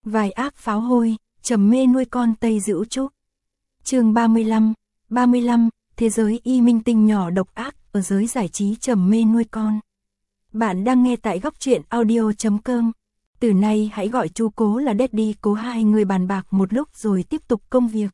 Vài ác pháo hôi, trầm mê nuôi con Tây Dữu Trúc. Chương 35, thế giới y minh tinh nhỏ độc ác ở giới giải trí trầm mê nuôi con. Bạn đang nghe tại góc truyện audio.com. Từ nay hãy gọi chú Cố là Daddy Cố, hai người bàn bạc một lúc rồi tiếp tục công việc.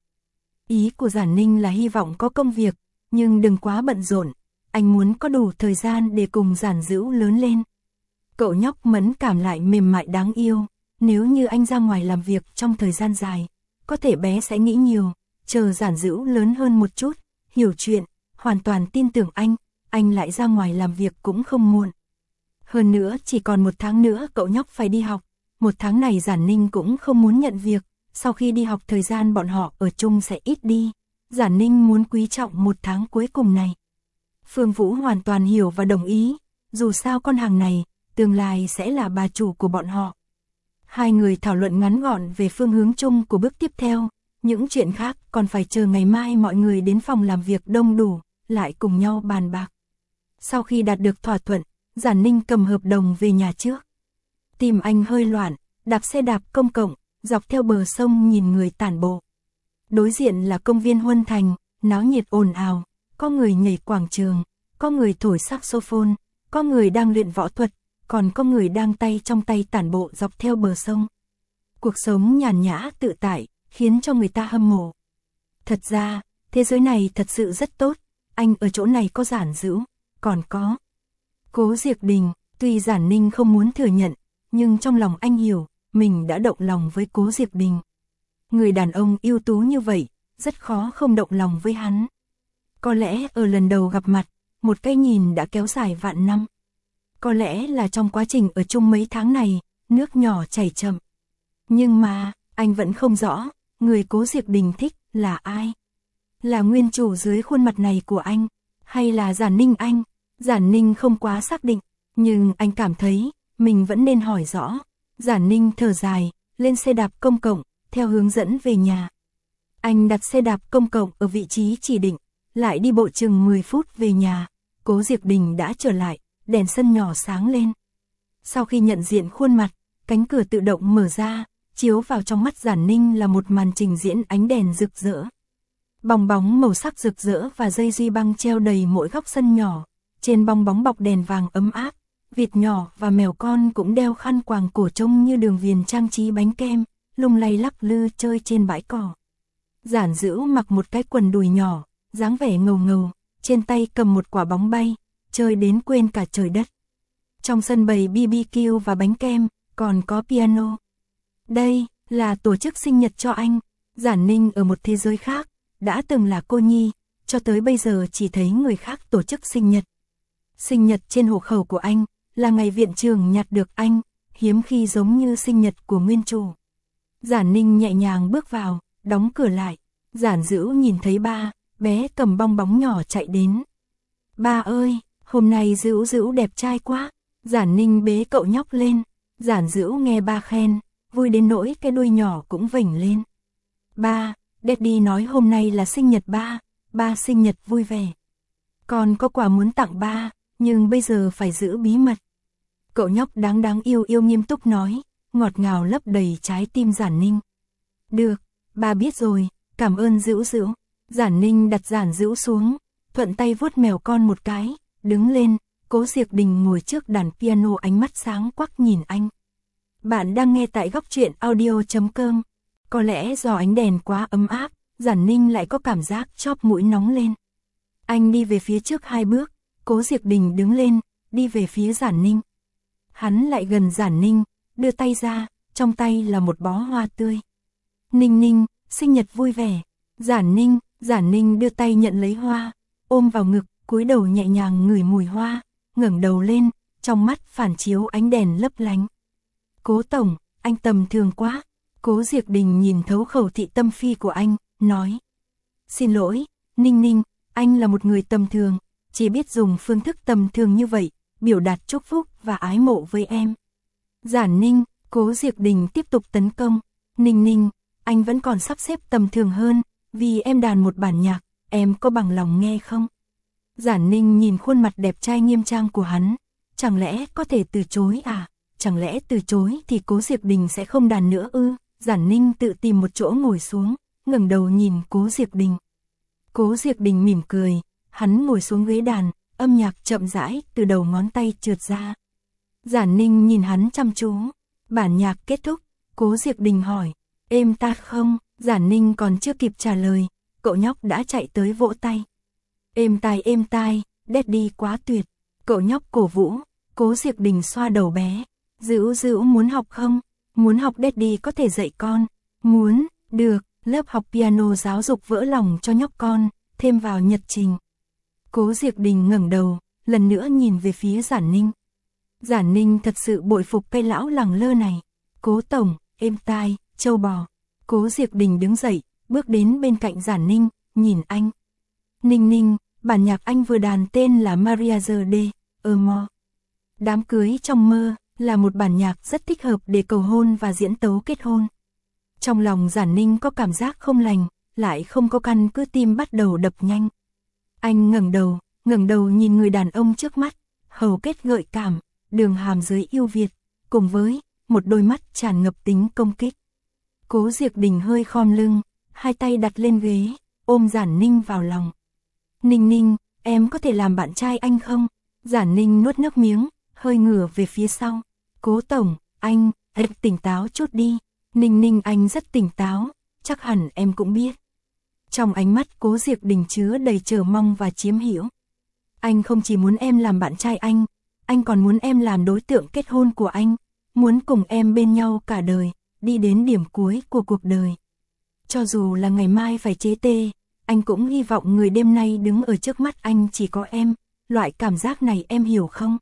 Ý của Giản Ninh là hy vọng có công việc, nhưng đừng quá bận rộn, anh muốn có đủ thời gian để cùng Giản Dữu lớn lên. Cậu nhóc mẫn cảm lại mềm mại đáng yêu, nếu như anh ra ngoài làm việc trong thời gian dài, có thể bé sẽ nghĩ nhiều, chờ Giản Dữu lớn hơn một chút, hiểu chuyện, hoàn toàn tin tưởng anh lại ra ngoài làm việc cũng không muộn. Hơn nữa chỉ còn 1 tháng nữa cậu nhóc phải đi học, 1 tháng này Giản Ninh cũng không muốn nhận việc, sau khi đi học thời gian bọn họ ở chung sẽ ít đi, Giản Ninh muốn quý trọng 1 tháng cuối cùng này. Phương Vũ hoàn toàn hiểu và đồng ý, dù sao con hàng này, tương lai sẽ là bà chủ của bọn họ. Hai người thảo luận ngắn gọn về phương hướng chung của bước tiếp theo, những chuyện khác còn phải chờ ngày mai mọi người đến phòng làm việc đông đủ, lại cùng nhau bàn bạc. Sau khi đạt được thỏa thuận, Giản Ninh cầm hợp đồng về nhà trước. Tim anh hơi loạn, đạp xe đạp công cộng, dọc theo bờ sông nhìn người tản bộ. Đối diện là công viên Huân Thành, náo nhiệt ồn ào, có người nhảy quảng trường, có người thổi saxophone, có người đang luyện võ thuật, còn có người đang tay trong tay tản bộ dọc theo bờ sông. Cuộc sống nhàn nhã tự tại, khiến cho người ta hâm mộ. Thật ra, thế giới này thật sự rất tốt, anh ở chỗ này có Giản Dữu, còn có Cố Diệp Đình, tuy Giản Ninh không muốn thừa nhận, nhưng trong lòng anh hiểu, mình đã động lòng với Cố Diệp Đình. Người đàn ông ưu tú như vậy, rất khó không động lòng với hắn. Có lẽ ở lần đầu gặp mặt, một cái nhìn đã kéo dài vạn năm. Có lẽ là trong quá trình ở chung mấy tháng này, nước nhỏ chảy chậm. Nhưng mà, anh vẫn không rõ, người Cố Diệp Đình thích là ai? Là nguyên chủ dưới khuôn mặt này của anh, hay là Giản Ninh anh? Giản Ninh không quá xác định, nhưng anh cảm thấy, mình vẫn nên hỏi rõ. Giản Ninh thở dài, lên xe đạp công cộng, theo hướng dẫn về nhà. Anh đặt xe đạp công cộng ở vị trí chỉ định, lại đi bộ chừng 10 phút về nhà. Cố Diệp Đình đã trở lại, đèn sân nhỏ sáng lên. Sau khi nhận diện khuôn mặt, cánh cửa tự động mở ra, chiếu vào trong mắt Giản Ninh là một màn trình diễn ánh đèn rực rỡ. Bong bóng màu sắc rực rỡ và dây duy băng treo đầy mỗi góc sân nhỏ, trên bong bóng bọc đèn vàng ấm áp, vịt nhỏ và mèo con cũng đeo khăn quàng cổ trông như đường viền trang trí bánh kem, lung lay lắc lư chơi trên bãi cỏ. Giản Dữu mặc một cái quần đùi nhỏ, dáng vẻ ngầu ngầu, trên tay cầm một quả bóng bay, chơi đến quên cả trời đất. Trong sân bày BBQ và bánh kem, còn có piano. Đây là tổ chức sinh nhật cho anh. Giản Ninh ở một thế giới khác, đã từng là cô nhi, cho tới bây giờ chỉ thấy người khác tổ chức sinh nhật. Sinh nhật trên hộ khẩu của anh, là ngày viện trưởng nhặt được anh, hiếm khi giống như sinh nhật của nguyên chủ. Giản Ninh nhẹ nhàng bước vào, đóng cửa lại. Giản Dữu nhìn thấy ba, bé cầm bong bóng nhỏ chạy đến. Ba ơi, hôm nay Dữu Dữu đẹp trai quá. Giản Ninh bế cậu nhóc lên. Giản Dữu nghe ba khen, vui đến nỗi cái đuôi nhỏ cũng vểnh lên. Ba, Daddy nói hôm nay là sinh nhật ba, ba sinh nhật vui vẻ. Con có quà muốn tặng ba, nhưng bây giờ phải giữ bí mật. Cậu nhóc đáng yêu nghiêm túc nói, ngọt ngào lấp đầy trái tim Giản Ninh. Được, ba biết rồi, cảm ơn Dữu Dữu. Giản Ninh đặt Giản Dữu xuống, thuận tay vuốt mèo con một cái, đứng lên. Cố Diệp Đình ngồi trước đàn piano, ánh mắt sáng quắc nhìn anh. Bạn đang nghe tại góc truyện audio.com. Có lẽ do ánh đèn quá ấm áp, Giản Ninh lại có cảm giác chóp mũi nóng lên. Anh đi về phía trước 2 bước, Cố Diệp Đình đứng lên, đi về phía Giản Ninh. Hắn lại gần Giản Ninh, đưa tay ra, trong tay là một bó hoa tươi. Ninh Ninh, sinh nhật vui vẻ. Giản Ninh đưa tay nhận lấy hoa, ôm vào ngực, cúi đầu nhẹ nhàng ngửi mùi hoa, ngẩng đầu lên, trong mắt phản chiếu ánh đèn lấp lánh. Cố tổng, anh tầm thường quá. Cố Diệp Đình nhìn thấu khẩu thị tâm phi của anh, nói. Xin lỗi, Ninh Ninh, anh là một người tầm thường, chỉ biết dùng phương thức tầm thường như vậy, biểu đạt chúc phúc và ái mộ với em. Giản Ninh, Cố Diệp Đình tiếp tục tấn công. Ninh Ninh, anh vẫn còn sắp xếp tầm thường hơn, vì em đàn một bản nhạc, em có bằng lòng nghe không? Giản Ninh nhìn khuôn mặt đẹp trai nghiêm trang của hắn, chẳng lẽ có thể từ chối à? Chẳng lẽ từ chối thì Cố Diệp Đình sẽ không đàn nữa ư? Giản Ninh tự tìm một chỗ ngồi xuống, ngẩng đầu nhìn Cố Diệp Đình. Cố Diệp Đình mỉm cười, hắn ngồi xuống ghế đàn, âm nhạc chậm rãi từ đầu ngón tay trượt ra. Giản Ninh nhìn hắn chăm chú, bản nhạc kết thúc, Cố Diệp Đình hỏi, êm tai không? Giản Ninh còn chưa kịp trả lời, cậu nhóc đã chạy tới vỗ tay. Êm tai, Daddy quá tuyệt. Cậu nhóc cổ vũ, Cố Diệp Đình xoa đầu bé. Dữu muốn học không? Muốn học, Daddy có thể dạy con. Muốn, được, lớp học piano giáo dục vỡ lòng cho nhóc con, thêm vào nhật trình. Cố Diệp Đình ngẩng đầu, lần nữa nhìn về phía Giản Ninh. Giản Ninh thật sự bội phục cây lão lẳng lơ này. Cố tổng, êm tai, châu bò. Cố Diệp Đình đứng dậy, bước đến bên cạnh Giản Ninh, nhìn anh. Ninh, bản nhạc anh vừa đàn tên là Mariage de Amour. Đám cưới trong mơ là một bản nhạc rất thích hợp để cầu hôn và diễn tấu kết hôn. Trong lòng Giản Ninh có cảm giác không lành, lại không có căn cứ, tim bắt đầu đập nhanh. Anh ngẩng đầu nhìn người đàn ông trước mắt, hầu kết gợi cảm, đường hàm dưới yêu Việt, cùng với một đôi mắt tràn ngập tính công kích. Cố Diệp Đình hơi khom lưng, hai tay đặt lên ghế, ôm Giản Ninh vào lòng. Ninh, em có thể làm bạn trai anh không? Giản Ninh nuốt nước miếng, hơi ngửa về phía sau. Cố tổng, anh tỉnh táo chút đi. Ninh, anh rất tỉnh táo, chắc hẳn em cũng biết. Trong ánh mắt Cố Diệp Đình chứa đầy chờ mong và chiếm hữu. Anh không chỉ muốn em làm bạn trai anh còn muốn em làm đối tượng kết hôn của anh, muốn cùng em bên nhau cả đời, đi đến điểm cuối của cuộc đời. Cho dù là ngày mai phải chế tê, anh cũng hy vọng người đêm nay đứng ở trước mắt anh chỉ có em, loại cảm giác này em hiểu không?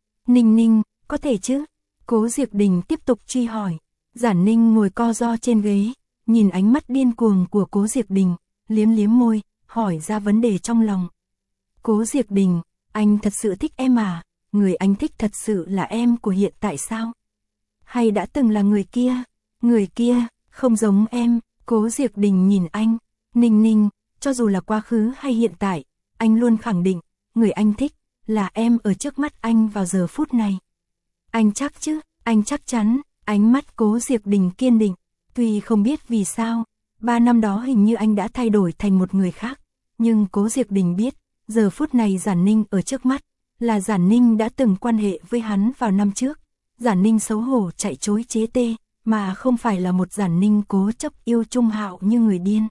Ninh, có thể chứ? Cố Diệp Đình tiếp tục truy hỏi. Giản Ninh ngồi co ro trên ghế, nhìn ánh mắt điên cuồng của Cố Diệp Đình, liếm môi, hỏi ra vấn đề trong lòng. Cố Diệp Đình, anh thật sự thích em à? Người anh thích thật sự là em của hiện tại sao? Hay đã từng là người kia, không giống em. Cố Diệp Đình nhìn anh. Ninh, cho dù là quá khứ hay hiện tại, anh luôn khẳng định, người anh thích là em ở trước mắt anh vào giờ phút này. Anh chắc chứ? Anh chắc chắn. Ánh mắt Cố Diệp Đình kiên định. Tuy không biết vì sao, 3 năm đó hình như anh đã thay đổi thành một người khác, nhưng Cố Diệp Đình biết, giờ phút này Giản Ninh ở trước mắt là Giản Ninh đã từng quan hệ với hắn vào năm trước. Giản Ninh xấu hổ chạy chối chế tê, mà không phải là một Giản Ninh cố chấp yêu Trung Hạo như người điên.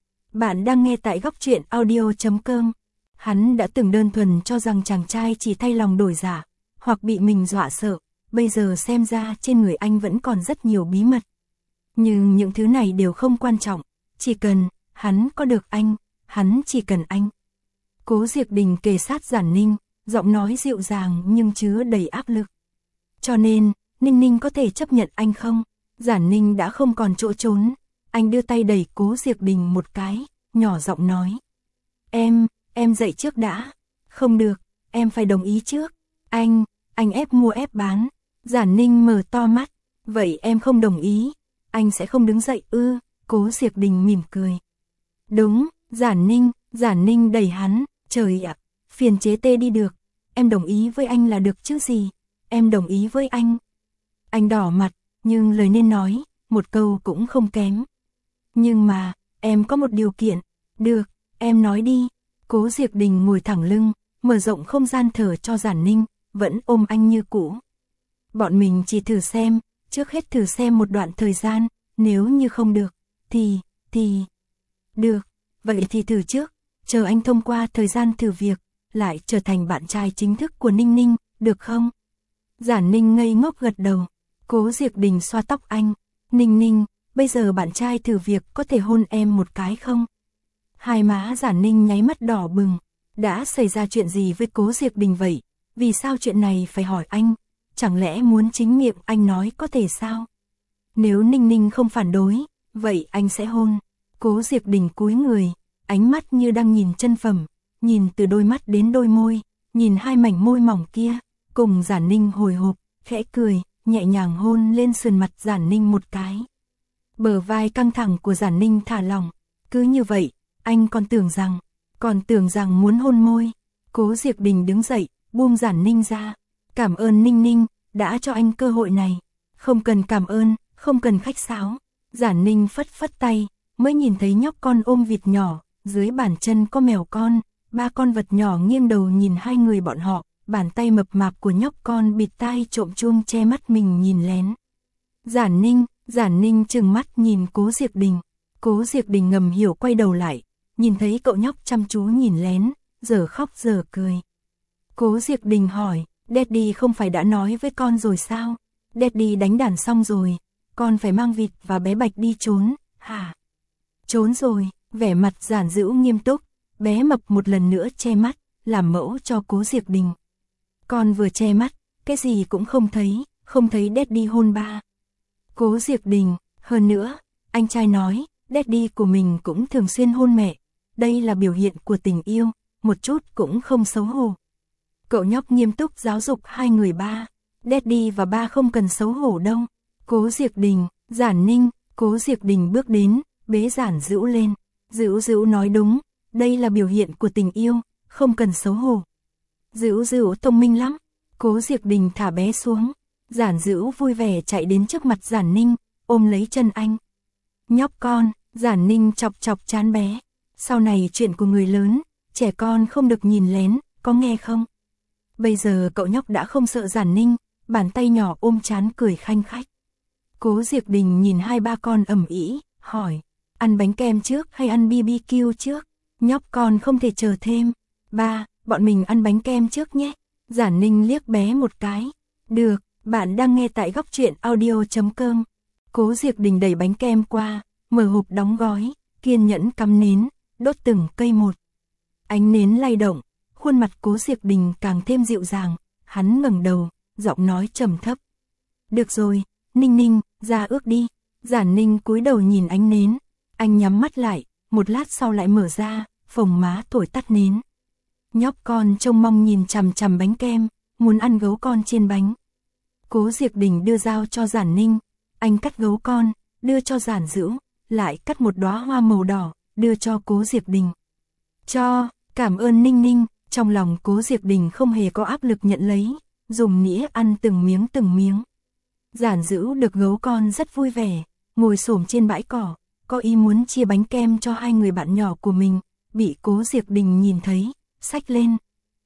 Bạn đang nghe tại Góc Truyện Audio.com. Hắn đã từng đơn thuần cho rằng chàng trai chỉ thay lòng đổi dạ, hoặc bị mình dọa sợ, bây giờ xem ra trên người anh vẫn còn rất nhiều bí mật. Nhưng những thứ này đều không quan trọng, chỉ cần hắn có được anh, hắn chỉ cần anh. Cố Diệp Đình kề sát Giản Ninh, giọng nói dịu dàng nhưng chứa đầy áp lực. Cho nên, Ninh có thể chấp nhận anh không? Giản Ninh đã không còn chỗ trốn, anh đưa tay đẩy Cố Diệp Đình một cái, nhỏ giọng nói. Em dậy trước đã. Không được, em phải đồng ý trước. Anh ép mua ép bán. Giản Ninh mở to mắt. Vậy em không đồng ý, anh sẽ không đứng dậy ư? Cố Diệp Đình mỉm cười. Đúng, Giản Ninh đẩy hắn. Trời ạ, phiền chế tê đi được. Em đồng ý với anh là được chứ gì. Em đồng ý với anh. Anh đỏ mặt, nhưng lời nên nói, một câu cũng không kém. Nhưng mà, em có một điều kiện. Được, em nói đi. Cố Diệp Đình ngồi thẳng lưng, mở rộng không gian thở cho Giản Ninh, vẫn ôm anh như cũ. Bọn mình chỉ thử xem, trước hết thử xem một đoạn thời gian, nếu như không được, thì... Được, vậy thì thử trước, chờ anh thông qua thời gian thử việc, lại trở thành bạn trai chính thức của Ninh, được không? Giản Ninh ngây ngốc gật đầu. Cố Diệp Đình xoa tóc anh. Ninh, bây giờ bạn trai thử việc có thể hôn em một cái không? Hai má Giản Ninh nháy mắt đỏ bừng. Đã xảy ra chuyện gì với Cố Diệp Đình vậy? Vì sao chuyện này phải hỏi anh? Chẳng lẽ muốn chính miệng anh nói có thể sao? Nếu Ninh không phản đối, vậy anh sẽ hôn. Cố Diệp Đình cúi người, ánh mắt như đang nhìn chân phẩm, nhìn từ đôi mắt đến đôi môi, nhìn hai mảnh môi mỏng kia, cùng Giản Ninh hồi hộp, khẽ cười, nhẹ nhàng hôn lên sườn mặt Giản Ninh một cái. Bờ vai căng thẳng của Giản Ninh thả lỏng, cứ như vậy, anh còn tưởng rằng muốn hôn môi. Cố Diệp Đình đứng dậy, buông Giản Ninh ra. Cảm ơn Ninh đã cho anh cơ hội này. Không cần cảm ơn, không cần khách sáo. Giản Ninh phất phất tay, mới nhìn thấy nhóc con ôm vịt nhỏ, dưới bàn chân có mèo con, ba con vật nhỏ nghiêng đầu nhìn hai người bọn họ, bàn tay mập mạp của nhóc con bịt tai trộm chuông che mắt mình nhìn lén. Giản Ninh trừng mắt nhìn Cố Diệc Đình. Cố Diệc Đình ngầm hiểu quay đầu lại, nhìn thấy cậu nhóc chăm chú nhìn lén, giờ khóc giờ cười. Cố Diệc Đình hỏi, Daddy không phải đã nói với con rồi sao? Daddy đánh đàn xong rồi, con phải mang vịt và bé Bạch đi trốn, hả? Trốn rồi, vẻ mặt Giản Dữu nghiêm túc, bé mập một lần nữa che mắt, làm mẫu cho Cố Diệc Đình. Con vừa che mắt, cái gì cũng không thấy Daddy hôn ba. Cố Diệc Đình, hơn nữa, anh trai nói, Daddy của mình cũng thường xuyên hôn mẹ, đây là biểu hiện của tình yêu, một chút cũng không xấu hổ. Cậu nhóc nghiêm túc giáo dục hai người ba, Daddy và ba không cần xấu hổ đâu. Cố Diệc Đình, Giản Ninh, Cố Diệc Đình bước đến, bế Giản Dữu lên. Dữu nói đúng, đây là biểu hiện của tình yêu, không cần xấu hổ. Dữu thông minh lắm. Cố Diệc Đình thả bé xuống. Giản Dữu vui vẻ chạy đến trước mặt Giản Ninh, ôm lấy chân anh. Nhóc con, Giản Ninh chọc chán bé. Sau này chuyện của người lớn, trẻ con không được nhìn lén, có nghe không? Bây giờ cậu nhóc đã không sợ Giản Ninh, bàn tay nhỏ ôm trán cười khanh khách. Cố Diệc Đình nhìn hai ba con ầm ĩ, hỏi, ăn bánh kem trước hay ăn BBQ trước? Nhóc con không thể chờ thêm. Ba, bọn mình ăn bánh kem trước nhé. Giản Ninh liếc bé một cái. Được, bạn đang nghe tại Góc Truyện Audio.com. Cố Diệc Đình đẩy bánh kem qua, mở hộp đóng gói, kiên nhẫn cắm nến, đốt từng cây một. Ánh nến lay động, khuôn mặt Cố Diệc Đình càng thêm dịu dàng, hắn ngẩng đầu, giọng nói trầm thấp. Được rồi, Ninh, ra ước đi. Giản Ninh cúi đầu nhìn ánh nến, anh nhắm mắt lại, một lát sau lại mở ra, phồng má thổi tắt nến. Nhóc con trông mong nhìn chằm bánh kem, muốn ăn gấu con trên bánh. Cố Diệc Đình đưa dao cho Giản Ninh, anh cắt gấu con, đưa cho Giản Dữu, lại cắt một đóa hoa màu đỏ, đưa cho Cố Diệc Đình. Cảm ơn Ninh. Trong lòng Cố Diệc Đình không hề có áp lực nhận lấy, dùng nĩa ăn từng miếng. Giản Dữu được gấu con rất vui vẻ, ngồi xổm trên bãi cỏ, có ý muốn chia bánh kem cho hai người bạn nhỏ của mình, bị Cố Diệc Đình nhìn thấy, xách lên.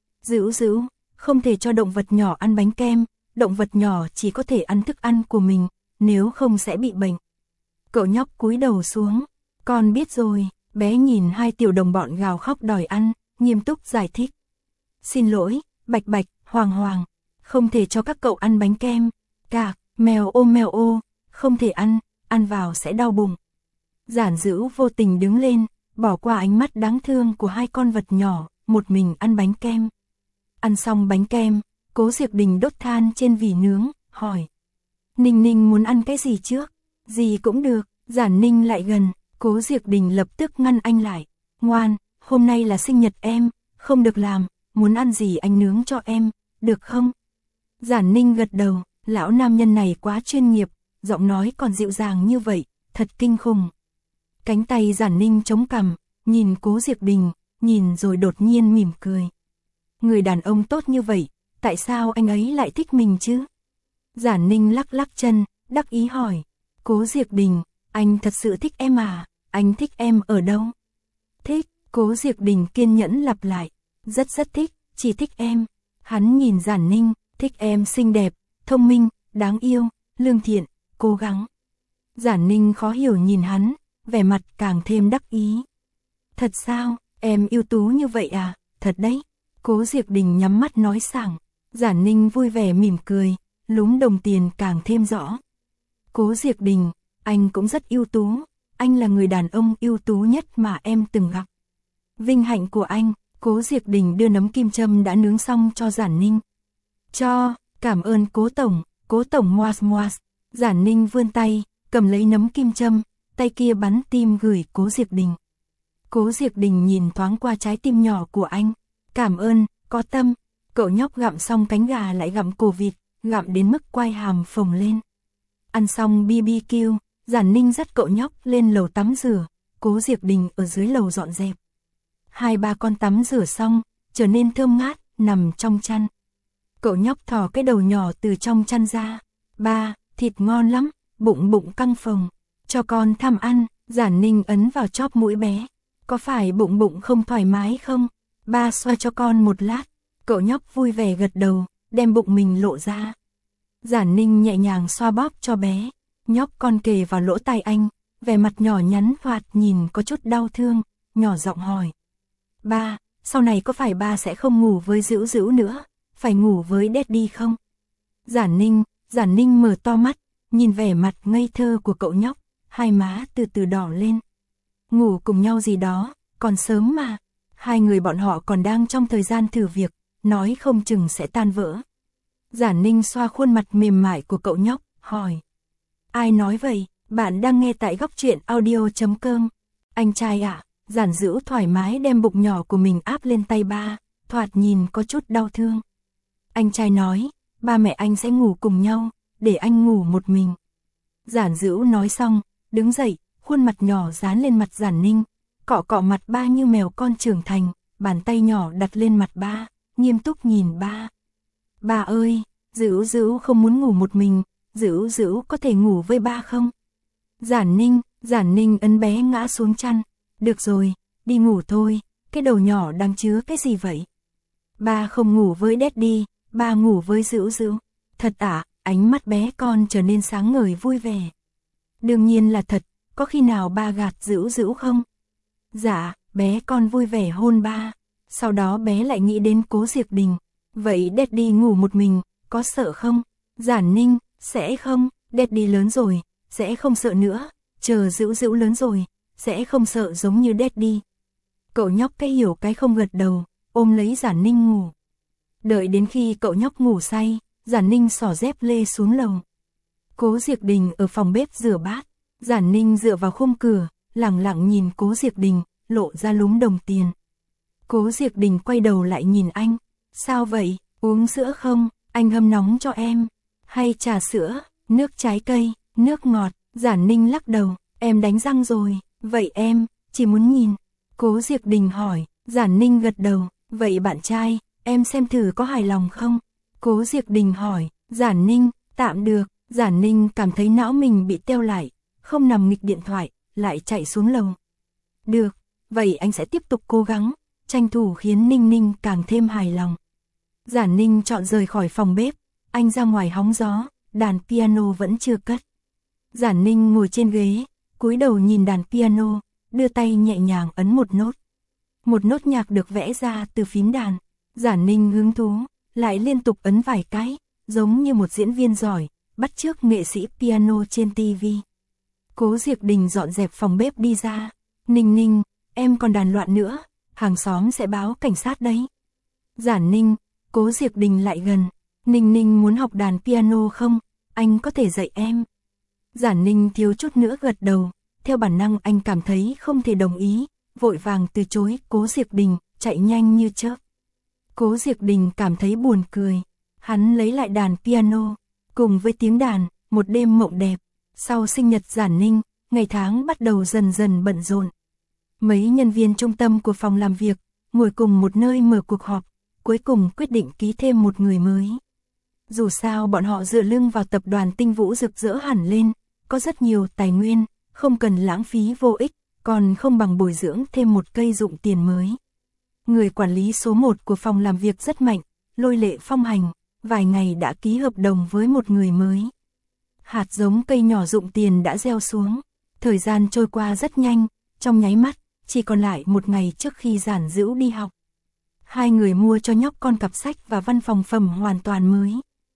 Dữu, không thể cho động vật nhỏ ăn bánh kem, động vật nhỏ chỉ có thể ăn thức ăn của mình, nếu không sẽ bị bệnh. Cậu nhóc cúi đầu xuống, con biết rồi, bé nhìn hai tiểu đồng bọn gào khóc đòi ăn, nghiêm túc giải thích. Xin lỗi, Bạch, Hoàng, không thể cho các cậu ăn bánh kem. Cạc, mèo ô, không thể ăn vào sẽ đau bụng. Giản Dữu vô tình đứng lên, bỏ qua ánh mắt đáng thương của hai con vật nhỏ, một mình ăn bánh kem. Ăn xong bánh kem, Cố Diệc Đình đốt than trên vỉ nướng, hỏi. Ninh muốn ăn cái gì trước? Gì cũng được. Giản Ninh lại gần, Cố Diệc Đình lập tức ngăn anh lại. Ngoan, hôm nay là sinh nhật em, không được làm, muốn ăn gì anh nướng cho em, được không? Giản Ninh gật đầu, lão nam nhân này quá chuyên nghiệp, giọng nói còn dịu dàng như vậy, thật kinh khủng. Cánh tay Giản Ninh chống cằm, nhìn Cố Diệc Đình, nhìn rồi đột nhiên mỉm cười. Người đàn ông tốt như vậy, tại sao anh ấy lại thích mình chứ? Giản Ninh lắc chân, đắc ý hỏi. Cố Diệc Đình, anh thật sự thích em à? Anh thích em ở đâu? Thích, Cố Diệc Đình kiên nhẫn lặp lại. Rất thích, chỉ thích em. Hắn nhìn Giản Ninh, thích em xinh đẹp, thông minh, đáng yêu, lương thiện, cố gắng. Giản Ninh khó hiểu nhìn hắn, vẻ mặt càng thêm đắc ý. Thật sao, em ưu tú như vậy à? Thật đấy. Cố Diệc Đình nhắm mắt nói sảng. Giản Ninh vui vẻ mỉm cười, lúm đồng tiền càng thêm rõ. Cố Diệc Đình, anh cũng rất ưu tú, anh là người đàn ông ưu tú nhất mà em từng gặp. Vinh hạnh của anh. Cố Diệc Đình đưa nấm kim châm đã nướng xong cho Giản Ninh. Cảm ơn Cố Tổng moas. Giản Ninh vươn tay, cầm lấy nấm kim châm, tay kia bắn tim gửi Cố Diệc Đình. Cố Diệc Đình nhìn thoáng qua trái tim nhỏ của anh. Cảm ơn, có tâm. Cậu nhóc gặm xong cánh gà lại gặm cổ vịt, gặm đến mức quai hàm phồng lên. Ăn xong BBQ, Giản Ninh dắt cậu nhóc lên lầu tắm rửa, Cố Diệc Đình ở dưới lầu dọn dẹp. Hai ba con tắm rửa xong, trở nên thơm ngát, nằm trong chăn. Cậu nhóc thò cái đầu nhỏ từ trong chăn ra. Ba, thịt ngon lắm, bụng căng phồng. Cho con thăm ăn, Giản Ninh ấn vào chóp mũi bé. Có phải bụng bụng không thoải mái không? Ba xoa cho con một lát. Cậu nhóc vui vẻ gật đầu, đem bụng mình lộ ra. Giản Ninh nhẹ nhàng xoa bóp cho bé. Nhóc con kề vào lỗ tai anh, vẻ mặt nhỏ nhắn thoạt nhìn có chút đau thương, nhỏ giọng hỏi. Ba, sau này có phải ba sẽ không ngủ với Dữu Dữu nữa, phải ngủ với Daddy không? Giản Ninh mở to mắt, nhìn vẻ mặt ngây thơ của cậu nhóc, hai má từ từ đỏ lên. Ngủ cùng nhau gì đó, còn sớm mà. Hai người bọn họ còn đang trong thời gian thử việc, nói không chừng sẽ tan vỡ. Giản Ninh xoa khuôn mặt mềm mại của cậu nhóc, hỏi. Ai nói vậy? Bạn đang nghe tại Góc Truyện Audio.com. Anh trai ạ. Giản Dữu thoải mái đem bụng nhỏ của mình áp lên tay ba, thoạt nhìn có chút đau thương. Anh trai nói, ba mẹ anh sẽ ngủ cùng nhau, để anh ngủ một mình. Giản Dữu nói xong, đứng dậy, khuôn mặt nhỏ dán lên mặt Giản Ninh, cọ cọ mặt ba như mèo con trưởng thành, bàn tay nhỏ đặt lên mặt ba, nghiêm túc nhìn ba. Ba ơi, Dữu Dữu không muốn ngủ một mình, Dữu Dữu có thể ngủ với ba không? Giản Ninh ấn bé ngã xuống chăn. Được rồi, đi ngủ thôi, cái đầu nhỏ đang chứa cái gì vậy? Ba không ngủ với Daddy, ba ngủ với Dữu Dữu. Thật ạ? Ánh mắt bé con trở nên sáng ngời vui vẻ. Đương nhiên là thật, có khi nào ba gạt Dữu Dữu không? Dạ, bé con vui vẻ hôn ba. Sau đó bé lại nghĩ đến Cố Diệc Đình. Vậy Daddy ngủ một mình, có sợ không? Giản Ninh, sẽ không, Daddy lớn rồi, sẽ không sợ nữa, chờ Dữu Dữu lớn rồi, sẽ không sợ giống như Daddy. Cậu nhóc cái hiểu cái không gật đầu, ôm lấy Giản Ninh ngủ. Đợi đến khi cậu nhóc ngủ say, Giản Ninh xỏ dép lê xuống lầu. Cố Diệc Đình ở phòng bếp rửa bát, Giản Ninh dựa vào khung cửa, lẳng lặng nhìn Cố Diệc Đình, lộ ra lúm đồng tiền. Cố Diệc Đình quay đầu lại nhìn anh, sao vậy, uống sữa không, anh hâm nóng cho em, hay trà sữa, nước trái cây, nước ngọt. Giản Ninh lắc đầu, em đánh răng rồi, vậy em, chỉ muốn nhìn. Cố Diệc Đình hỏi, Giản Ninh gật đầu, vậy bạn trai, em xem thử có hài lòng không? Cố Diệc Đình hỏi, Giản Ninh, tạm được. Giản Ninh cảm thấy não mình bị teo lại, không nằm nghịch điện thoại, lại chạy xuống lầu. Được, vậy anh sẽ tiếp tục cố gắng, tranh thủ khiến Ninh Ninh càng thêm hài lòng. Giản Ninh chọn rời khỏi phòng bếp, anh ra ngoài hóng gió, đàn piano vẫn chưa cất. Giản Ninh ngồi trên ghế, cúi đầu nhìn đàn piano, đưa tay nhẹ nhàng ấn một nốt. Một nốt nhạc được vẽ ra từ phím đàn. Giản Ninh hứng thú, lại liên tục ấn vài cái, giống như một diễn viên giỏi, bắt chước nghệ sĩ piano trên TV. Cố Diệc Đình dọn dẹp phòng bếp đi ra. Ninh Ninh, em còn đàn loạn nữa, hàng xóm sẽ báo cảnh sát đấy. Giản Ninh, Cố Diệc Đình lại gần. Ninh Ninh muốn học đàn piano không? Anh có thể dạy em. Giản Ninh thiếu chút nữa gật đầu, theo bản năng anh cảm thấy không thể đồng ý, vội vàng từ chối. Cố Diệc Đình chạy nhanh như chớp. Cố Diệc Đình cảm thấy buồn cười, hắn lấy lại đàn piano, cùng với tiếng đàn, một đêm mộng đẹp. Sau sinh nhật Giản Ninh, ngày tháng bắt đầu dần dần bận rộn. Mấy nhân viên trung tâm của phòng làm việc, ngồi cùng một nơi mở cuộc họp, cuối cùng quyết định ký thêm một người mới. Dù sao bọn họ dựa lưng vào tập đoàn Tinh Vũ rực rỡ hẳn lên, có rất nhiều tài nguyên, không cần lãng phí vô ích, còn không bằng bồi dưỡng thêm một cây dụng tiền mới. Người quản lý số 1 của phòng làm việc rất mạnh, Lôi Lệ Phong hành, vài ngày đã ký hợp đồng với một người mới. Hạt giống cây nhỏ dụng tiền đã gieo xuống, thời gian trôi qua rất nhanh, trong nháy mắt, chỉ còn lại một ngày trước khi Giản Dữu đi học. Hai người mua cho nhóc con cặp sách và văn phòng phẩm hoàn toàn mới.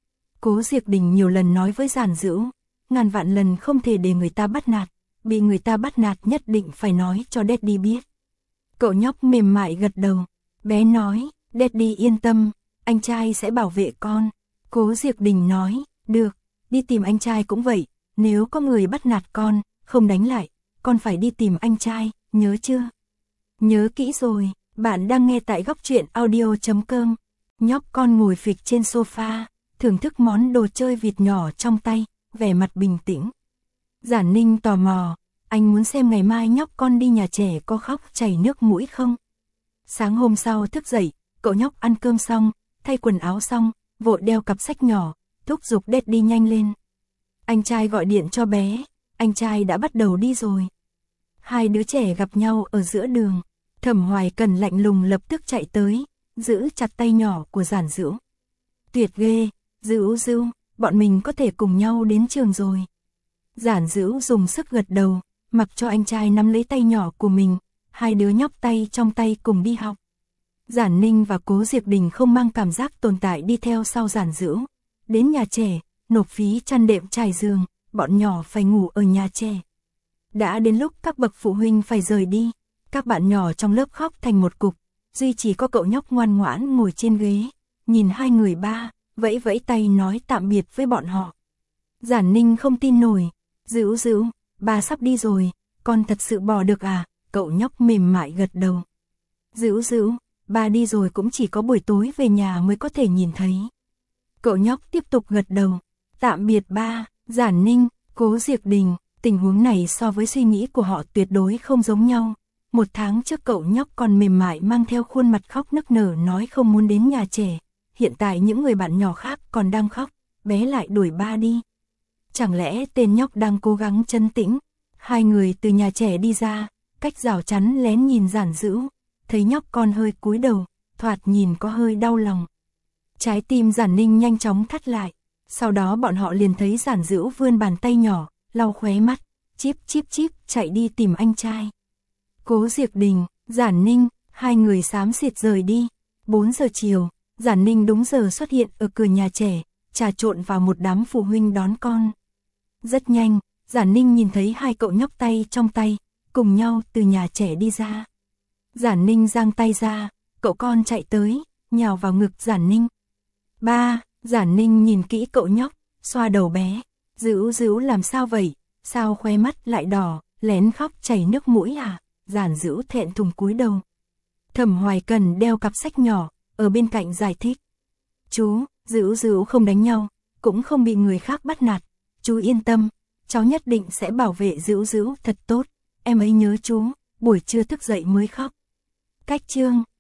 Cố Diệc Đình nhiều lần nói với Giản Dữu, ngàn vạn lần không thể để người ta bắt nạt, bị người ta bắt nạt nhất định phải nói cho Daddy biết. Cậu nhóc mềm mại gật đầu, bé nói, Daddy yên tâm, anh trai sẽ bảo vệ con. Cố Diệc Đình nói, được, đi tìm anh trai cũng vậy, nếu có người bắt nạt con, không đánh lại, con phải đi tìm anh trai, nhớ chưa? Nhớ kỹ rồi, bạn đang nghe tại Góc Truyện Audio.com. Nhóc con ngồi phịch trên sofa, thưởng thức món đồ chơi vịt nhỏ trong tay, vẻ mặt bình tĩnh. Giản Ninh tò mò, anh muốn xem ngày mai nhóc con đi nhà trẻ có khóc chảy nước mũi không? Sáng hôm sau thức dậy, cậu nhóc ăn cơm xong, thay quần áo xong, vội đeo cặp sách nhỏ, thúc giục Daddy nhanh lên. Anh trai gọi điện cho bé, anh trai đã bắt đầu đi rồi. Hai đứa trẻ gặp nhau ở giữa đường, Thẩm Hoài Cần lạnh lùng lập tức chạy tới, giữ chặt tay nhỏ của Giản Dữu. Tuyệt ghê, Dữu Dữu, bọn mình có thể cùng nhau đến trường rồi. Giản Dữu dùng sức gật đầu, mặc cho anh trai nắm lấy tay nhỏ của mình, hai đứa nhóc tay trong tay cùng đi học. Giản Ninh và Cố Diệp Đình không mang cảm giác tồn tại đi theo sau Giản Dữu. Đến nhà trẻ, nộp phí chăn đệm trải giường, bọn nhỏ phải ngủ ở nhà trẻ. Đã đến lúc các bậc phụ huynh phải rời đi, các bạn nhỏ trong lớp khóc thành một cục, duy chỉ có cậu nhóc ngoan ngoãn ngồi trên ghế, nhìn hai người ba, vẫy vẫy tay nói tạm biệt với bọn họ. Giản Ninh không tin nổi, Dữu Dữu, ba sắp đi rồi, con thật sự bỏ được à? Cậu nhóc mềm mại gật đầu. Dữu Dữu, ba đi rồi cũng chỉ có buổi tối về nhà mới có thể nhìn thấy. Cậu nhóc tiếp tục gật đầu. Tạm biệt ba. Giản Ninh, Cố Diệp Đình, tình huống này so với suy nghĩ của họ tuyệt đối không giống nhau. Một tháng trước cậu nhóc còn mềm mại mang theo khuôn mặt khóc nức nở nói không muốn đến nhà trẻ. Hiện tại những người bạn nhỏ khác còn đang khóc, bé lại đuổi ba đi. Chẳng lẽ tên nhóc đang cố gắng trấn tĩnh? Hai người từ nhà trẻ đi ra, cách rào chắn lén nhìn Giản Dữu, thấy nhóc con hơi cúi đầu, thoạt nhìn có hơi đau lòng. Trái tim Giản Ninh nhanh chóng thắt lại, sau đó bọn họ liền thấy Giản Dữu vươn bàn tay nhỏ, lau khóe mắt, chíp chíp chíp chạy đi tìm anh trai. Cố Diệp Đình, Giản Ninh, hai người xám xịt rời đi. 4 giờ chiều, Giản Ninh đúng giờ xuất hiện ở cửa nhà trẻ, trà trộn vào một đám phụ huynh đón con. Rất nhanh, Giản Ninh nhìn thấy hai cậu nhóc tay trong tay, cùng nhau từ nhà trẻ đi ra. Giản Ninh giang tay ra, cậu con chạy tới, nhào vào ngực Giản Ninh. Ba, Giản Ninh nhìn kỹ cậu nhóc, xoa đầu bé. Dữu Dữu làm sao vậy? Sao khóe mắt lại đỏ, lén khóc chảy nước mũi à? Giản Dữu thẹn thùng cúi đầu. Thẩm Hoài Cần đeo cặp sách nhỏ, ở bên cạnh giải thích. Chú, Dữu Dữu không đánh nhau, cũng không bị người khác bắt nạt. Chú yên tâm, cháu nhất định sẽ bảo vệ Dữu Dữu thật tốt. Em ấy nhớ chú, buổi trưa thức dậy mới khóc. Cách chương